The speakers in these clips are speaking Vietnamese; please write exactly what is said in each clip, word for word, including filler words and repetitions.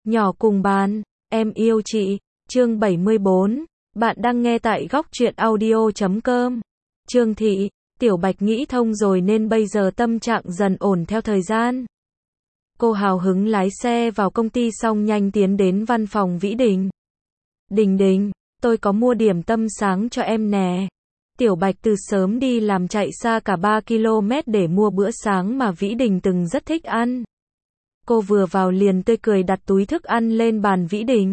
Nhỏ cùng bàn, em yêu chị, chương bảy mươi bốn, bạn đang nghe tại góc truyện audio chấm com. Trương Thị, Tiểu Bạch nghĩ thông rồi nên bây giờ tâm trạng dần ổn theo thời gian. Cô hào hứng lái xe vào công ty xong nhanh tiến đến văn phòng Vĩ Đình. Đình Đình, tôi có mua điểm tâm sáng cho em nè. Tiểu Bạch từ sớm đi làm chạy xa cả ba ki lô mét để mua bữa sáng mà Vĩ Đình từng rất thích ăn. Cô vừa vào liền tươi cười đặt túi thức ăn lên bàn Vĩ Đình.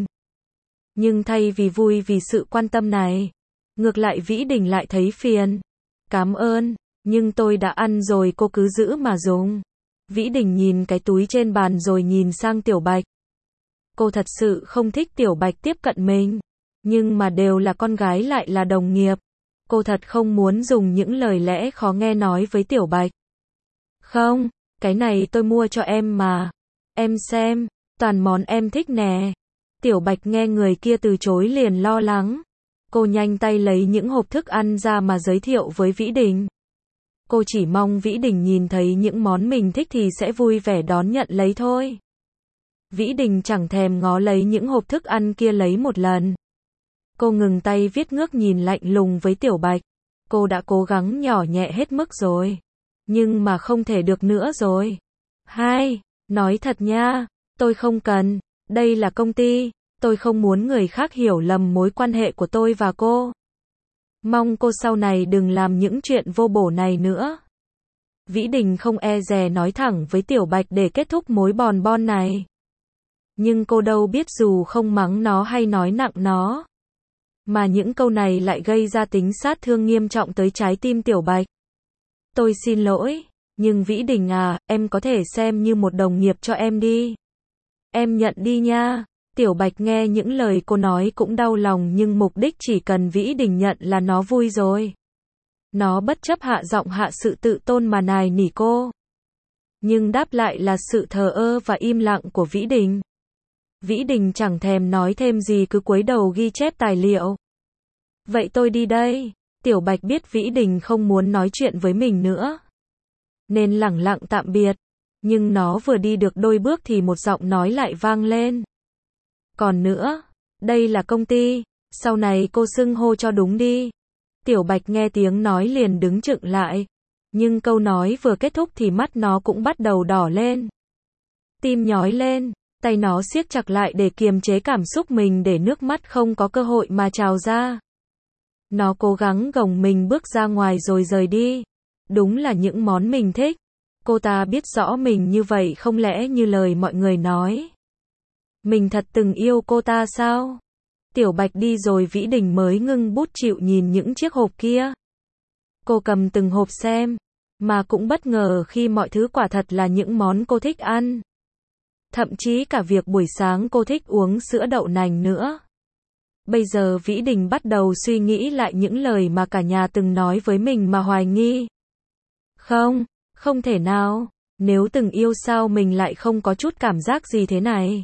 Nhưng thay vì vui vì sự quan tâm này, ngược lại Vĩ Đình lại thấy phiền. Cảm ơn, nhưng tôi đã ăn rồi, cô cứ giữ mà dùng. Vĩ Đình nhìn cái túi trên bàn rồi nhìn sang Tiểu Bạch. Cô thật sự không thích Tiểu Bạch tiếp cận mình, nhưng mà đều là con gái lại là đồng nghiệp. Cô thật không muốn dùng những lời lẽ khó nghe nói với Tiểu Bạch. Không, cái này tôi mua cho em mà. Em xem, toàn món em thích nè. Tiểu Bạch nghe người kia từ chối liền lo lắng. Cô nhanh tay lấy những hộp thức ăn ra mà giới thiệu với Vĩ Đình. Cô chỉ mong Vĩ Đình nhìn thấy những món mình thích thì sẽ vui vẻ đón nhận lấy thôi. Vĩ Đình chẳng thèm ngó lấy những hộp thức ăn kia lấy một lần. Cô ngừng tay viết ngước nhìn lạnh lùng với Tiểu Bạch. Cô đã cố gắng nhỏ nhẹ hết mức rồi. Nhưng mà không thể được nữa rồi. Hai, nói thật nha, tôi không cần. Đây là công ty. Tôi không muốn người khác hiểu lầm mối quan hệ của tôi và cô. Mong cô sau này đừng làm những chuyện vô bổ này nữa. Vĩ Đình không e dè nói thẳng với Tiểu Bạch để kết thúc mối bòn bon này. Nhưng cô đâu biết dù không mắng nó hay nói nặng nó, mà những câu này lại gây ra tính sát thương nghiêm trọng tới trái tim Tiểu Bạch. Tôi xin lỗi, nhưng Vĩ Đình à, em có thể xem như một đồng nghiệp cho em đi. Em nhận đi nha. Tiểu Bạch nghe những lời cô nói cũng đau lòng nhưng mục đích chỉ cần Vĩ Đình nhận là nó vui rồi. Nó bất chấp hạ giọng hạ sự tự tôn mà nài nỉ cô. Nhưng đáp lại là sự thờ ơ và im lặng của Vĩ Đình. Vĩ Đình chẳng thèm nói thêm gì cứ cúi đầu ghi chép tài liệu. Vậy tôi đi đây. Tiểu Bạch biết Vĩ Đình không muốn nói chuyện với mình nữa, nên lẳng lặng tạm biệt. Nhưng nó vừa đi được đôi bước thì một giọng nói lại vang lên. Còn nữa, đây là công ty, sau này cô xưng hô cho đúng đi. Tiểu Bạch nghe tiếng nói liền đứng chững lại. Nhưng câu nói vừa kết thúc thì mắt nó cũng bắt đầu đỏ lên. Tim nhói lên, tay nó siết chặt lại để kiềm chế cảm xúc mình để nước mắt không có cơ hội mà trào ra. Nó cố gắng gồng mình bước ra ngoài rồi rời đi. Đúng là những món mình thích. Cô ta biết rõ mình như vậy không lẽ như lời mọi người nói. Mình thật từng yêu cô ta sao? Tiểu Bạch đi rồi Vĩ Đình mới ngưng bút chịu nhìn những chiếc hộp kia. Cô cầm từng hộp xem, mà cũng bất ngờ khi mọi thứ quả thật là những món cô thích ăn. Thậm chí cả việc buổi sáng cô thích uống sữa đậu nành nữa. Bây giờ Vĩ Đình bắt đầu suy nghĩ lại những lời mà cả nhà từng nói với mình mà hoài nghi. Không, không thể nào, nếu từng yêu sao mình lại không có chút cảm giác gì thế này.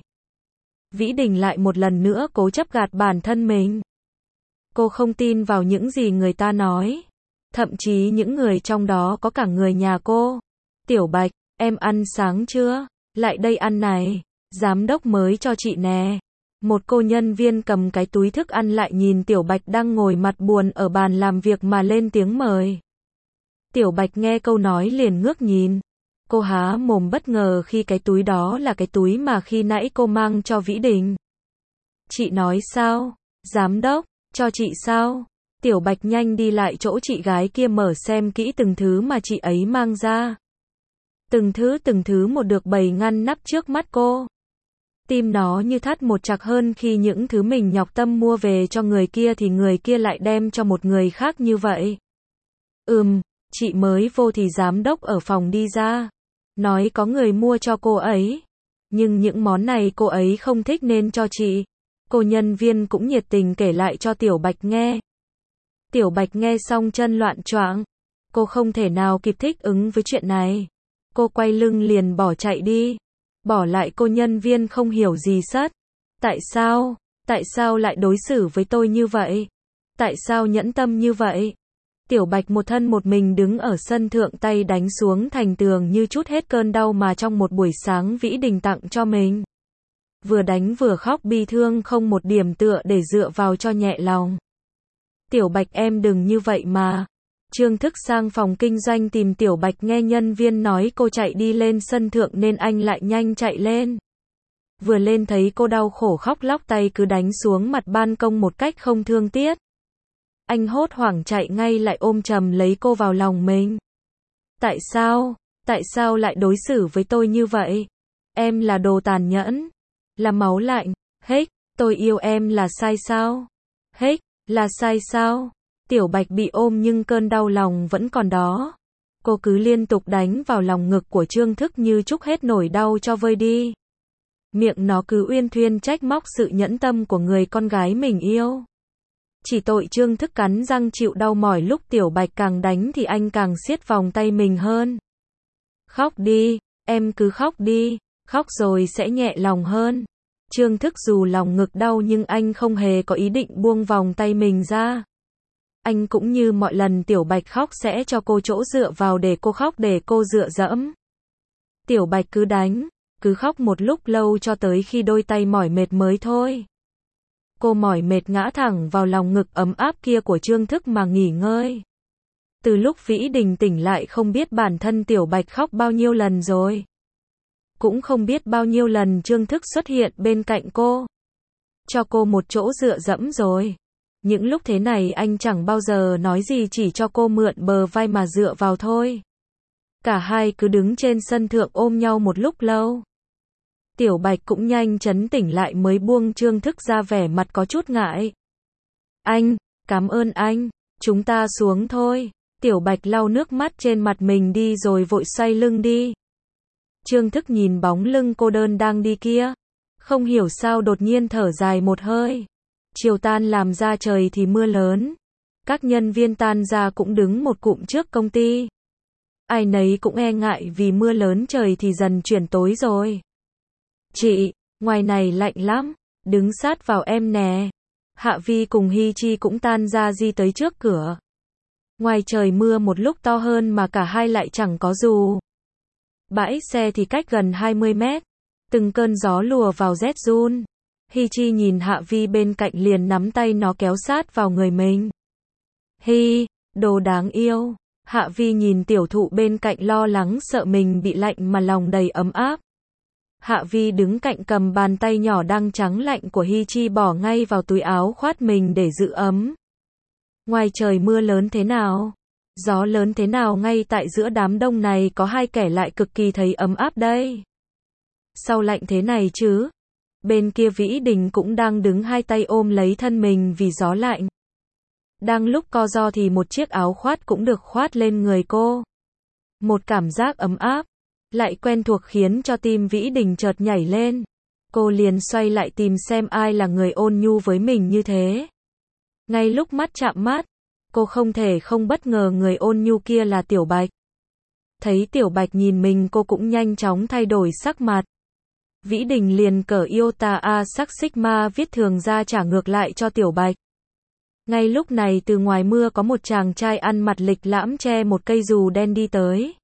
Vĩ Đình lại một lần nữa cố chấp gạt bản thân mình. Cô không tin vào những gì người ta nói. Thậm chí những người trong đó có cả người nhà cô. Tiểu Bạch, em ăn sáng chưa? Lại đây ăn này. Giám đốc mới cho chị nè. Một cô nhân viên cầm cái túi thức ăn lại nhìn Tiểu Bạch đang ngồi mặt buồn ở bàn làm việc mà lên tiếng mời. Tiểu Bạch nghe câu nói liền ngước nhìn. Cô há mồm bất ngờ khi cái túi đó là cái túi mà khi nãy cô mang cho Vĩ Đình. Chị nói sao? Giám đốc, cho chị sao? Tiểu Bạch nhanh đi lại chỗ chị gái kia mở xem kỹ từng thứ mà chị ấy mang ra. Từng thứ từng thứ một được bày ngăn nắp trước mắt cô. Tim nó như thắt một chặt hơn khi những thứ mình nhọc tâm mua về cho người kia thì người kia lại đem cho một người khác như vậy. Ừm, chị mới vô thì giám đốc ở phòng đi ra. Nói có người mua cho cô ấy. Nhưng những món này cô ấy không thích nên cho chị. Cô nhân viên cũng nhiệt tình kể lại cho Tiểu Bạch nghe. Tiểu Bạch nghe xong chân loạn choạng. Cô không thể nào kịp thích ứng với chuyện này. Cô quay lưng liền bỏ chạy đi. Bỏ lại cô nhân viên không hiểu gì sất. Tại sao? Tại sao lại đối xử với tôi như vậy? Tại sao nhẫn tâm như vậy? Tiểu Bạch một thân một mình đứng ở sân thượng, tay đánh xuống thành tường như trút hết cơn đau mà trong một buổi sáng Vĩ Đình tặng cho mình. Vừa đánh vừa khóc bi thương không một điểm tựa để dựa vào cho nhẹ lòng. Tiểu Bạch em đừng như vậy mà. Trương Thức sang phòng kinh doanh tìm Tiểu Bạch nghe nhân viên nói cô chạy đi lên sân thượng nên anh lại nhanh chạy lên. Vừa lên thấy cô đau khổ khóc lóc tay cứ đánh xuống mặt ban công một cách không thương tiếc. Anh hốt hoảng chạy ngay lại ôm chầm lấy cô vào lòng mình. Tại sao? Tại sao lại đối xử với tôi như vậy? Em là đồ tàn nhẫn. Là máu lạnh. Hếch, tôi yêu em là sai sao? Hếch, là sai sao? Tiểu Bạch bị ôm nhưng cơn đau lòng vẫn còn đó. Cô cứ liên tục đánh vào lòng ngực của Trương Thức như trút hết nỗi đau cho vơi đi. Miệng nó cứ uyên thuyên trách móc sự nhẫn tâm của người con gái mình yêu. Chỉ tội Trương Thức cắn răng chịu đau mỏi lúc Tiểu Bạch càng đánh thì anh càng siết vòng tay mình hơn. Khóc đi, em cứ khóc đi, khóc rồi sẽ nhẹ lòng hơn. Trương Thức dù lòng ngực đau nhưng anh không hề có ý định buông vòng tay mình ra. Anh cũng như mọi lần Tiểu Bạch khóc sẽ cho cô chỗ dựa vào để cô khóc để cô dựa dẫm. Tiểu Bạch cứ đánh, cứ khóc một lúc lâu cho tới khi đôi tay mỏi mệt mới thôi. Cô mỏi mệt ngã thẳng vào lòng ngực ấm áp kia của Trương Thức mà nghỉ ngơi. Từ lúc Vĩ Đình tỉnh lại không biết bản thân Tiểu Bạch khóc bao nhiêu lần rồi. Cũng không biết bao nhiêu lần Trương Thức xuất hiện bên cạnh cô. Cho cô một chỗ dựa dẫm rồi. Những lúc thế này anh chẳng bao giờ nói gì chỉ cho cô mượn bờ vai mà dựa vào thôi. Cả hai cứ đứng trên sân thượng ôm nhau một lúc lâu. Tiểu Bạch cũng nhanh chóng tỉnh lại mới buông Trương Thức ra vẻ mặt có chút ngại. Anh, cảm ơn anh, chúng ta xuống thôi. Tiểu Bạch lau nước mắt trên mặt mình đi rồi vội xoay lưng đi. Trương Thức nhìn bóng lưng cô đơn đang đi kia. Không hiểu sao đột nhiên thở dài một hơi. Chiều tan làm ra trời thì mưa lớn. Các nhân viên tan ra cũng đứng một cụm trước công ty. Ai nấy cũng e ngại vì mưa lớn trời thì dần chuyển tối rồi. Chị, ngoài này lạnh lắm, đứng sát vào em nè. Hạ Vi cùng Hi Chi cũng tan ra di tới trước cửa. Ngoài trời mưa một lúc to hơn mà cả hai lại chẳng có dù. Bãi xe thì cách gần hai mươi mét. Từng cơn gió lùa vào rét run. Hi Chi nhìn Hạ Vi bên cạnh liền nắm tay nó kéo sát vào người mình. Hi, đồ đáng yêu. Hạ Vi nhìn tiểu thụ bên cạnh lo lắng sợ mình bị lạnh mà lòng đầy ấm áp. Hạ Vi đứng cạnh cầm bàn tay nhỏ đang trắng lạnh của Hi Chi bỏ ngay vào túi áo khoác mình để giữ ấm. Ngoài trời mưa lớn thế nào? Gió lớn thế nào ngay tại giữa đám đông này có hai kẻ lại cực kỳ thấy ấm áp đây. Sao lạnh thế này chứ? Bên kia Vĩ Đình cũng đang đứng hai tay ôm lấy thân mình vì gió lạnh. Đang lúc co ro thì một chiếc áo khoác cũng được khoác lên người cô. Một cảm giác ấm áp, lại quen thuộc khiến cho tim Vĩ Đình chợt nhảy lên. Cô liền xoay lại tìm xem ai là người ôn nhu với mình như thế. Ngay lúc mắt chạm mắt, cô không thể không bất ngờ người ôn nhu kia là Tiểu Bạch. Thấy Tiểu Bạch nhìn mình cô cũng nhanh chóng thay đổi sắc mặt. Vĩ Đình liền cởi iota A sắc sigma viết thường ra trả ngược lại cho Tiểu Bạch. Ngay lúc này từ ngoài mưa có một chàng trai ăn mặc lịch lãm che một cây dù đen đi tới.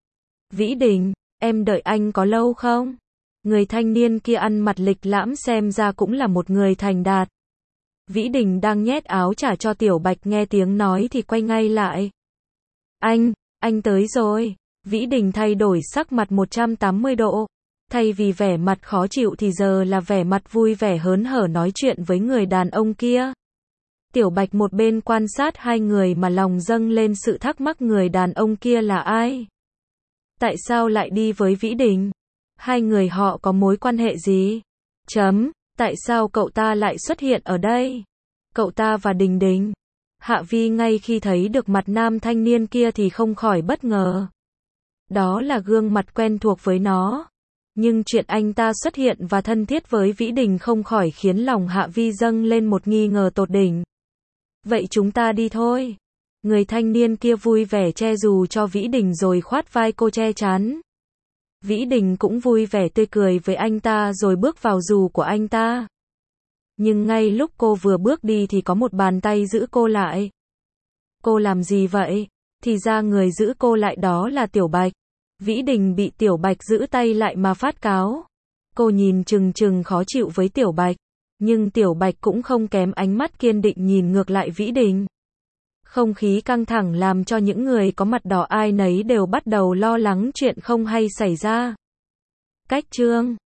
Vĩ Đình, em đợi anh có lâu không? Người thanh niên kia ăn mặc lịch lãm xem ra cũng là một người thành đạt. Vĩ Đình đang nhét áo trả cho Tiểu Bạch nghe tiếng nói thì quay ngay lại. Anh, anh tới rồi. Vĩ Đình thay đổi sắc mặt một trăm tám mươi độ. Thay vì vẻ mặt khó chịu thì giờ là vẻ mặt vui vẻ hớn hở nói chuyện với người đàn ông kia. Tiểu Bạch một bên quan sát hai người mà lòng dâng lên sự thắc mắc người đàn ông kia là ai? Tại sao lại đi với Vĩ Đình? Hai người họ có mối quan hệ gì? Chấm, tại sao cậu ta lại xuất hiện ở đây? Cậu ta và Đình Đình. Hạ Vi ngay khi thấy được mặt nam thanh niên kia thì không khỏi bất ngờ. Đó là gương mặt quen thuộc với nó. Nhưng chuyện anh ta xuất hiện và thân thiết với Vĩ Đình không khỏi khiến lòng Hạ Vi dâng lên một nghi ngờ tột đỉnh. Vậy chúng ta đi thôi. Người thanh niên kia vui vẻ che dù cho Vĩ Đình rồi khoát vai cô che chắn. Vĩ Đình cũng vui vẻ tươi cười với anh ta rồi bước vào dù của anh ta. Nhưng ngay lúc cô vừa bước đi thì có một bàn tay giữ cô lại. Cô làm gì vậy? Thì ra người giữ cô lại đó là Tiểu Bạch. Vĩ Đình bị Tiểu Bạch giữ tay lại mà phát cáu. Cô nhìn chừng chừng khó chịu với Tiểu Bạch, nhưng Tiểu Bạch cũng không kém ánh mắt kiên định nhìn ngược lại Vĩ Đình. Không khí căng thẳng làm cho những người có mặt đỏ ai nấy đều bắt đầu lo lắng chuyện không hay xảy ra. Cách chương